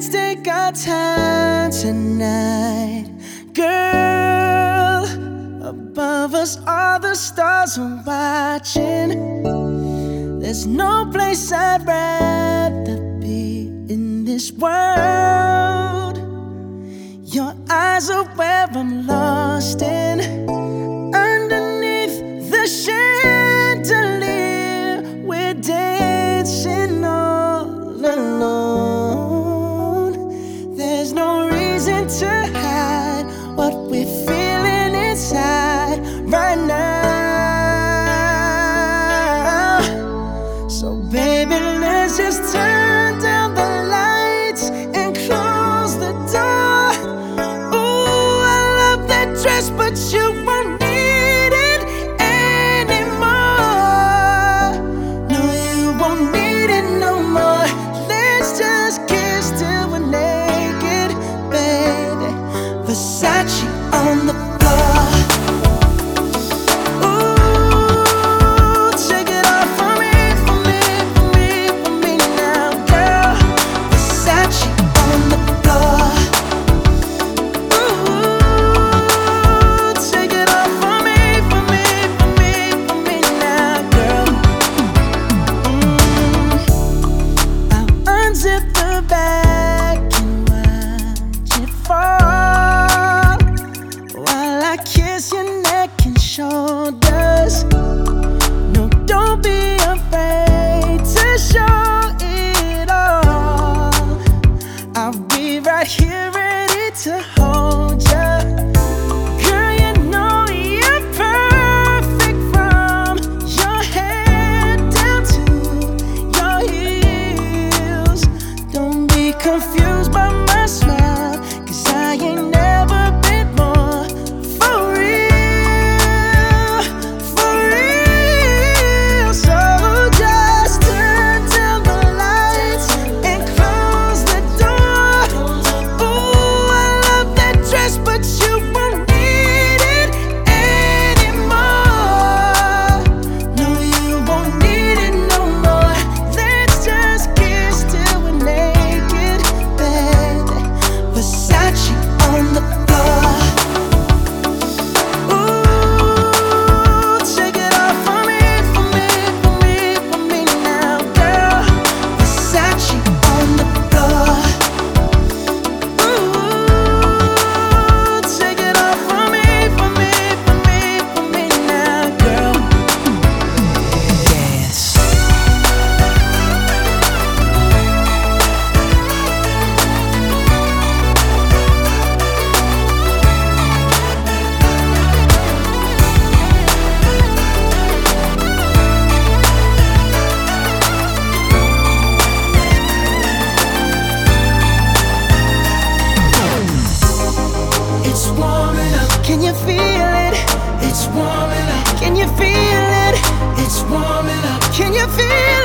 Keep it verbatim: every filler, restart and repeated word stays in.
Let's take our time tonight, girl. Above us, all the stars are watching. There's no place I'd rather be in this world. Your eyes are where I'm lost in. Underneath the chandelier, we're dancing all alone. There's no reason to hide what we're feeling inside right now. So baby, let's just turn down the lights and close the door. Ooh, I love that dress, but you won't need it anymore. No, you won't need it no more. Let's just kiss till we're naked, baby. Versace on the floor. Ooh, take it off for me, for me, for me, for me now, girl. Versace on the floor. Ooh, take it off for me, for me, for me, for me now, girl. Mm. I'll unzip the bag and watch it fall while I kiss your neck and shoulders. No, don't be afraid to show it all. I'll be right here ready to hold ya. Girl, you know you're perfect from your head down to your heels. Don't be confused by my smile, 'cause I ain't never been more for real, for real. So just turn down the lights and close the door. Ooh, I love that dress, but you won't need it anymore. No, you won't need it no more. Let's just kiss till we're naked, baby. Versace on the floor. Ooh, take it off for me, for me, for me, for me now, girl. Versace on the floor. Ooh, take it off for me, for me, for me, for me now, girl. Dance. It's warming up. Can you feel it? It's warming up. Can you feel it? It's warming up. Can you feel